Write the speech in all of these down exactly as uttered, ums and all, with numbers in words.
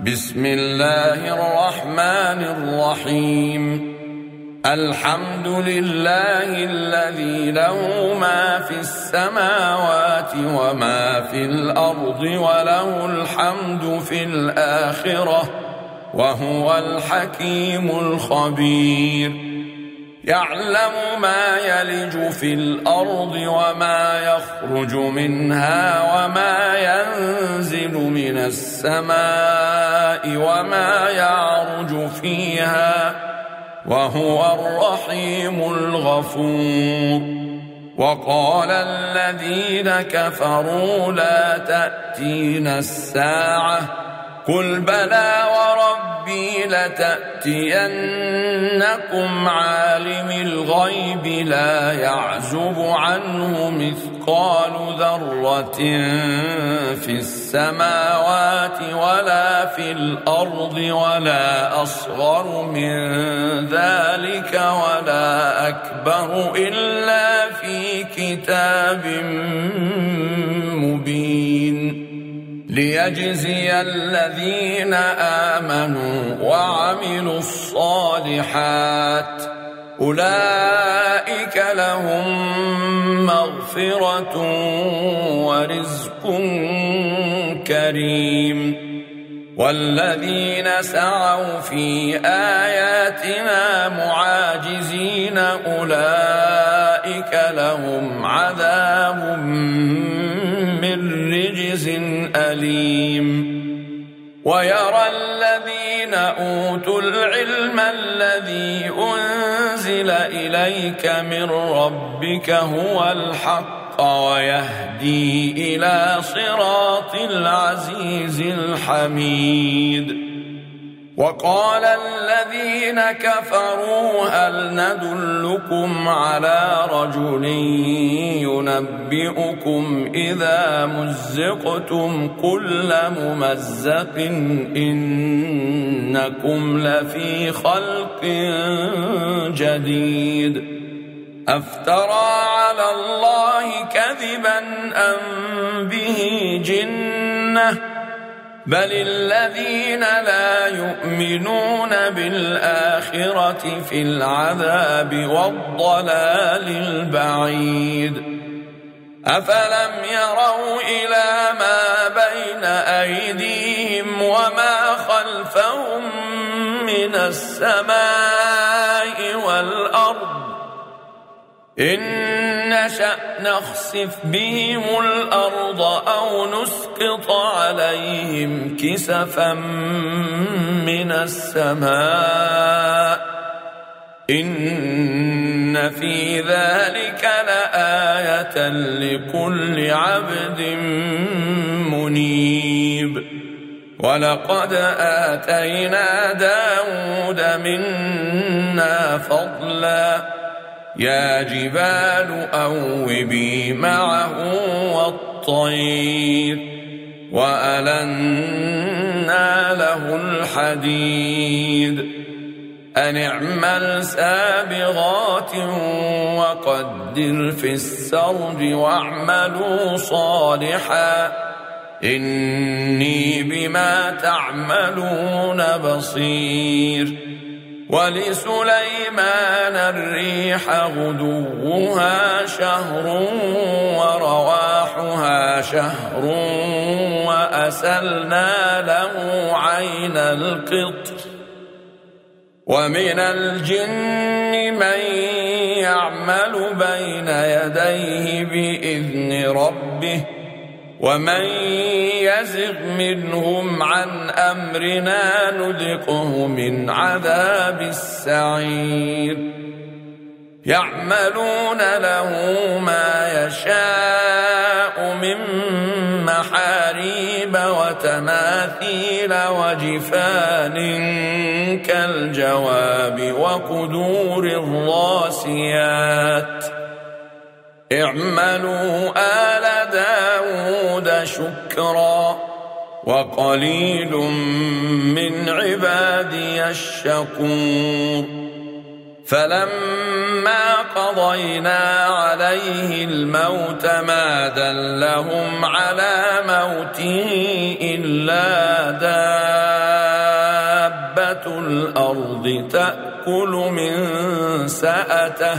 بسم الله الرحمن الرحيم. الحمد لله الذي له ما في السماوات وما في الأرض وله الحمد في الآخرة وهو الحكيم الخبير. يعلم ما يلج في الأرض وما يخرج منها وما ينزل من السماء وما يعرج فيها وهو الرحيم الغفور. وقال الذين كفروا لا تأتينا الساعة قل بلى وربي لتأتينكم عالم الغيب لا يعزب عنه مثقال ذرة في السماوات ولا في الأرض ولا أصغر من ذلك ولا أكبر إلا في كتاب مبين ليجزي الذين آمنوا وعملوا الصالحات أولئك لهم مغفرة ورزق كريم. والذين سعوا في آياتنا معاجزين أولئك لهم عذاب من رجز أليم. ويرى الذين أوتوا العلم الذي أنزل إليك من ربك هو الحق ويهدي إلى صراط العزيز الحميد. وقال الذين كفروا هل ندلكم على رجل ينبئكم إذا مزقتم كل ممزق إنكم لفي خلق جديد أفترى على الله كذبا أم به جنة بل الذين لا يؤمنون بالآخرة في العذاب والضلال البعيد. أفلم يروا إلى ما بين أيديهم وما خلفهم من السماء والأرض إن نشأ نخسف بهم الأرض أو نسقط عليهم كسفا من السماء إن في ذلك لآية لكل عبد منيب. ولقد آتينا داود منا فضلا يا جبال أوبي معه والطير وألنا له الحديد أن اعمل سابغات وقدر في السرد واعملوا صالحا إني بما تعملون بصير. ولسليمان الريح غدوها شهر ورواحها شهر وأسلنا له عين القطر ومن الجن من يعمل بين يديه بإذن ربه ومن يزغ منهم عن أمرنا نذقه من عذاب السعير. يعملون له ما يشاء من محاريب وتماثيل وجفان كالجواب وقدور الراسيات اعملوا آل داود شكرا وقليل من عبادي الشكور. فلما قضينا عليه الموت ما دلهم. دلهم على موته إلا دابة الأرض تكون فيها على موته إلا دابة الأرض تأكل من سأته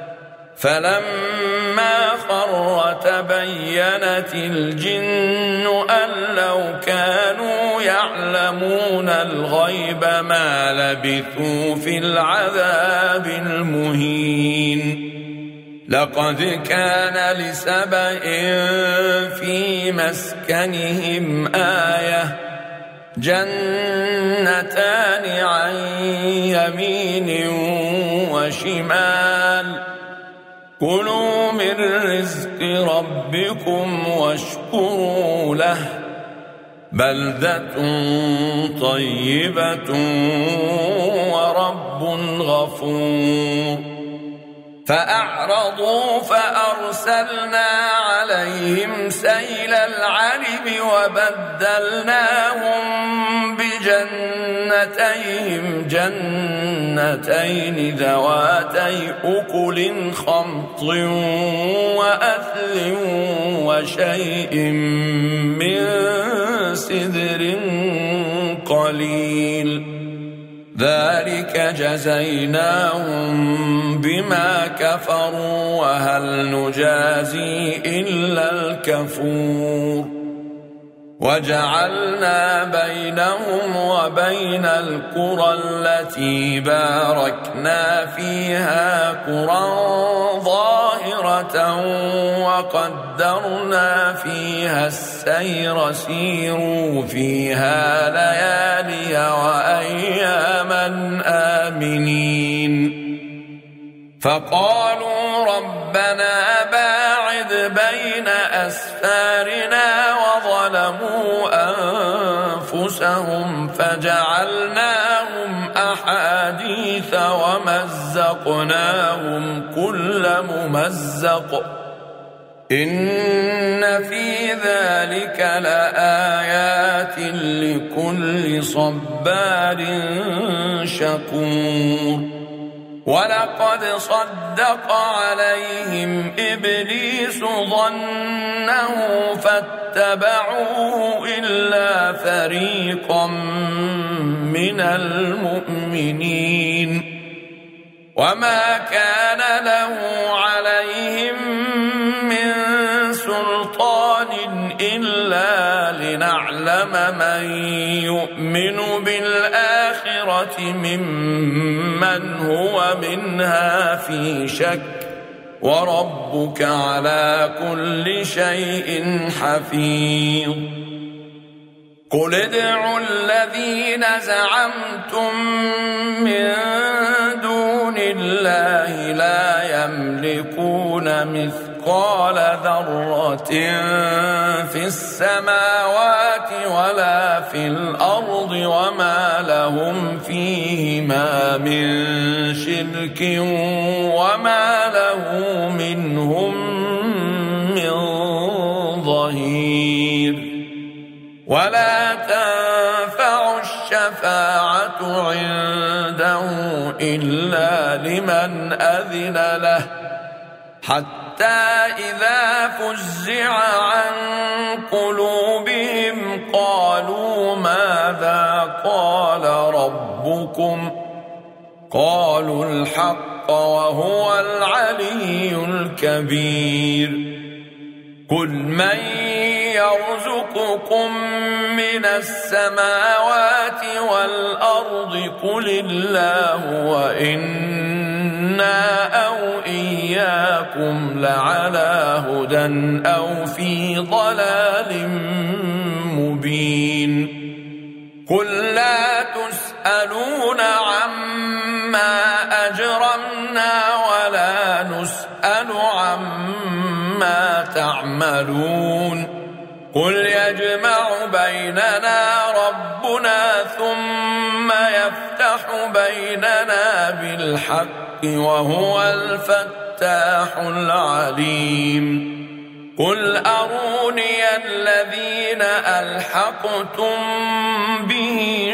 فلما خر تبينت الجن أن لو كانوا يعلمون الغيب ما لبثوا في العذاب المهين لقد كان لسبإ في مسكنهم آية جنتان عن يمين وشمال كلوا من رزق ربكم واشكروا له بلدة طيبة ورب غفور فأعرضوا فأرسلنا عليهم سيل العرم وبدلناهم بجنتيهم جنتين ذواتي أكل خمط وأثل وشيء من سدر قليل ذلك جزيناهم بما كفروا وهل نجازي إلا الكفور وجعلنا بينهم وبين القرى التي باركنا فيها قرى ظاهرة وقدرنا فيها السير سيروا فيها ليالي وأياما آمنين فقالوا ربنا باعد بين أسفارنا وظلموا أنفسهم فجعلناهم أحاديث ومزقناهم كل ممزق إن في ذلك لآيات لكل صبار شكور ولقد صدق عليهم إبليس ظنه فاتبعوه إلا فريقا من المؤمنين وما كان له عليهم من سلطان إلا لنعلم من يؤمن بالآخرة ممن هو منها في شك وربك على كل شيء حفيظ قل ادعوا الذين زعمتم من دون الله لا يملكون مثقال ذرة في السماوات ولا في الأرض وما لهم فيهما من شرك وما له منهم من ظهير ولا تنفع الشفاعة عنده إلا لمن أذن له حتى إذا فزع عن قلوبهم قالوا ماذا قال ربكم قالوا الحق وهو العلي الكبير قل من يرزقكم من السماوات والأرض قل الله وإنا أو إياكم لعلى هدى أو في ضلال مبين قل لا تسألون عما أجرمنا ولا نسأل عما تعملون قل يجمع بيننا ربنا ثم يفتح بيننا بالحق وهو الفتاح العليم قل أروني الذين ألحقتم به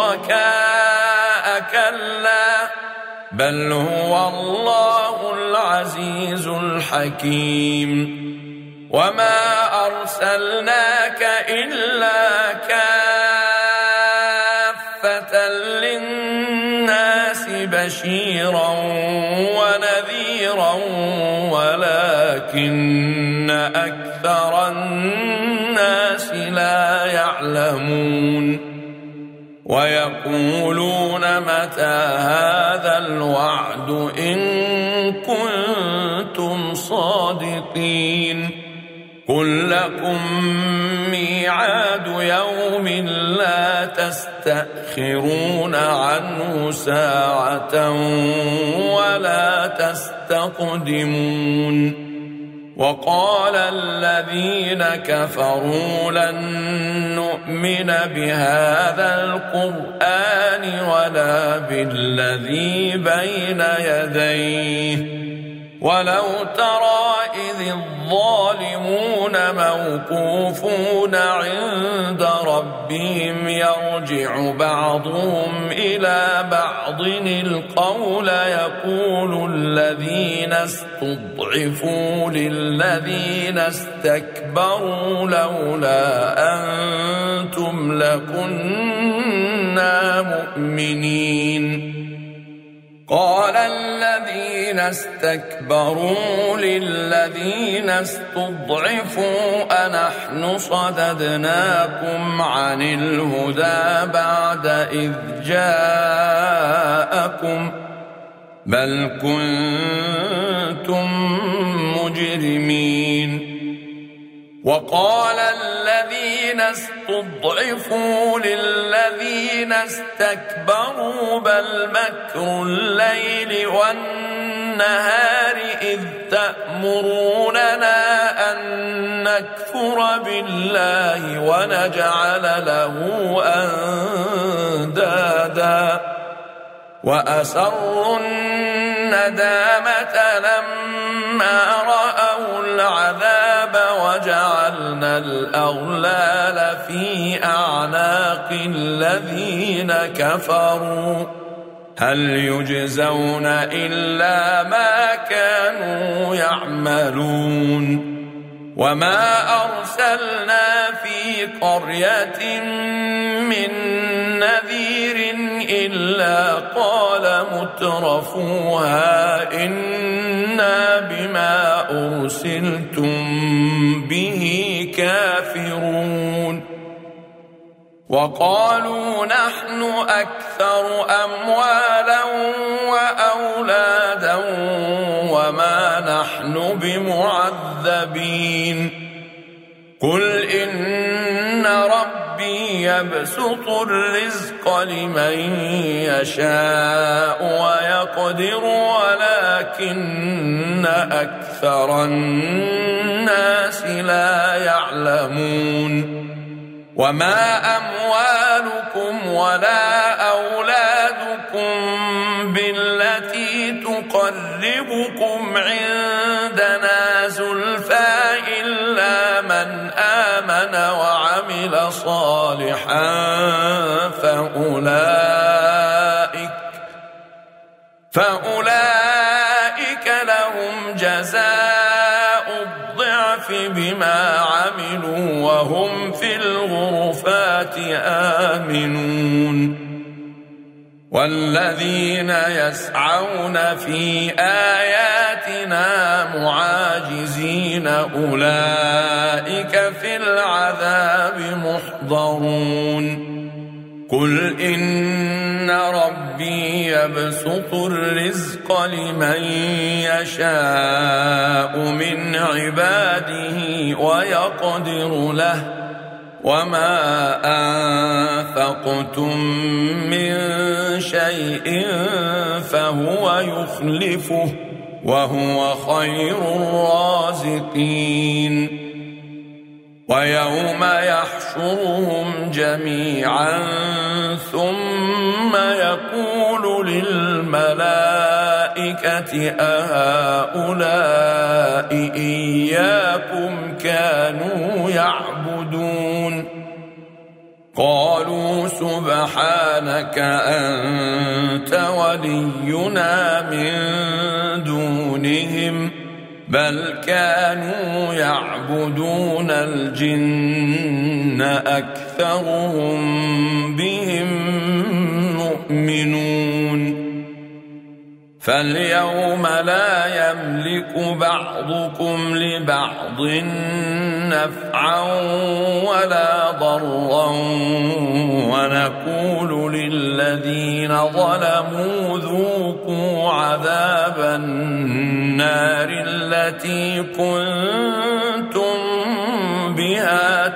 شركاء كلا بل هو الله العزيز الحكيم وما أرسلناك إلا كافة للناس بشيرا ونذيرا ولكن أكثر الناس لا يعلمون ويقولون متى هذا الوعد إن كنتم صادقين قل لكم ميعاد يوم لا تستأخرون عنه ساعة ولا تستقدمون وقال الذين كفروا لن نؤمن بهذا القرآن ولا بالذي بين يديه ولو ترى إذ الظالمون موقوفون عند ربهم يرجع بعضهم إلى بعض القول يقول الذين استضعفوا للذين استكبروا لولا أنتم لكنا مؤمنين قال الذين استكبروا للذين استضعفوا أنحن صددناكم عن الهدى بعد إذ جاءكم بل كنتم مجرمين وقال الذين استضعفوا للذين استكبروا بل مكر الليل والنهار إذ تأمروننا أن نكفر بالله ونجعل له أندادا وأسروا الندامة لما رأوا العذاب وجعلنا الأغلال في أعناق الذين كفروا هل يجزون إلا ما كانوا يعملون وما أرسلنا في قرية من نذير إلا قال مترفوها إنا بما أرسلتم به كافرون وقالوا نحن أكثر أموالا وأولادا وما نحن بمعذبين قل إن ربي يبسط الرزق لمن يشاء ويقدر ولكن أكثر الناس لا يعلمون وما أموالكم ولا أولادكم بالتي تقربكم عندنا زلفى إلا من آمن وعمل صالحا فأولئك فأولئك لهم جزاء الضعف بما عملوا وهم في الغرفات آمنون والذين يسعون في آياتنا معاجزين أولئك في العذاب محضرون قل إن ربي يبسط الرزق لمن يشاء من عباده ويقدر له وما أنفقتم من شيء فهو يخلفه وهو خير الرازقين ويوم يحشرهم جميعا ثم يقول للملائكة أهؤلاء إياكم كانوا يعبدون قالوا سبحانك أنت ولينا من دونهم بل كانوا يعبدون الجن أكثرهم بهم مؤمنون فاليوم لا يملك بعضكم لبعض نفعا ولا ضرا ونقول للذين ظلموا ذوقوا عذاب النار التي كنتم بها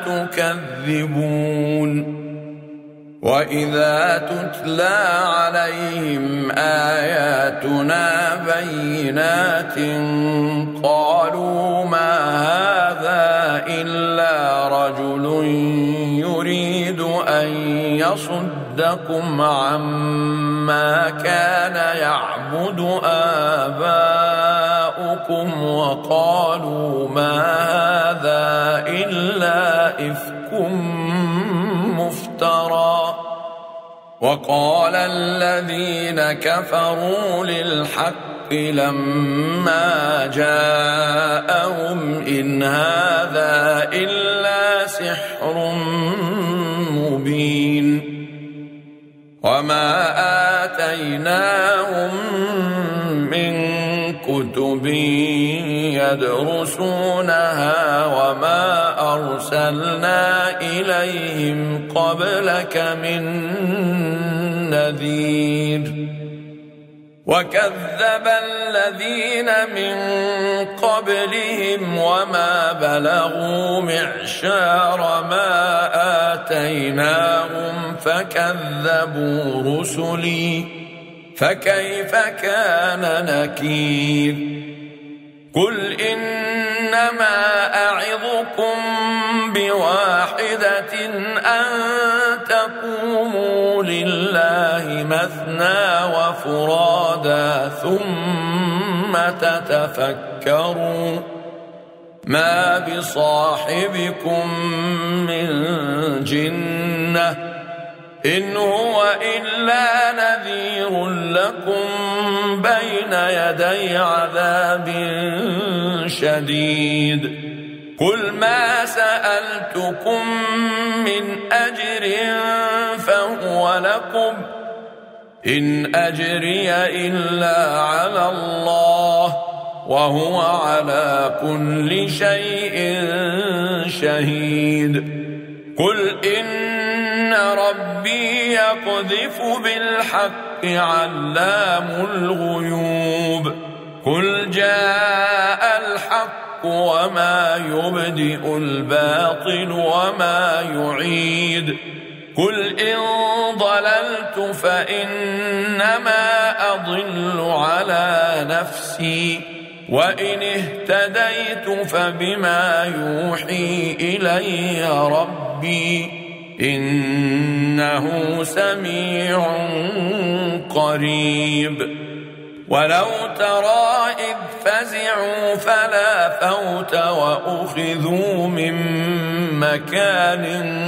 تكذبون وإذا تتلى عليهم آياتنا بينات قالوا ما هذا إلا رجل يريد أن يصدكم عما كان يعبد آباؤكم وقالوا ما هذا إلا إفك مفترى وقال الذين كفروا للحق لما جاءهم إن هذا إلا سحر مبين وما آتيناهم من كتب يدرسونها وما أرسلنا إليهم قبلك من نذير وكذب الذين من قبلهم وما بلغوا معشار ما آتيناهم فكذبوا رسلي فكيف كان نكير قل إنما أعظكم بواحدة أن تقوموا لله مثنى وفرادا ثم تتفكروا ما بصاحبكم من جنة إن هو إلا نذير لكم بين يدي عذاب شديد قل ما سألتكم من أجر فهو لكم إن أجري إلا على الله وهو على كل شيء شهيد قل إن ربي يقذف بالحق علام الغيوب قل جاء الحق وما يبدئ الباطل وما يعيد قل إن ضللت فإنما أضل على نفسي وإن اهتديت فبما يوحي إلي ربي إنه سميع قريب ولو ترى إذ فزعوا فلا فوت وأخذوا من مكان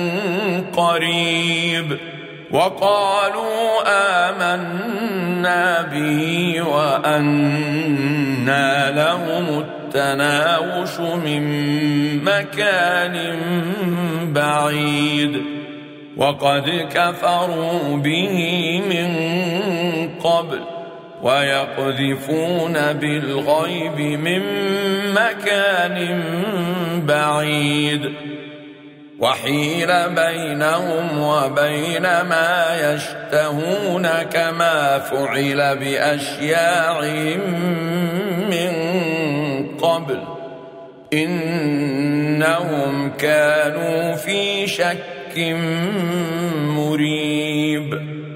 قريب وقالوا آمنا به وأنى لهم التناوش من مكان بعيد وقد كفروا به من قبل ويقذفون بالغيب من مكان بعيد وحيل بينهم وبين ما يشتهون كما فعل بأشياعهم من قبل إنهم كانوا في شك مريب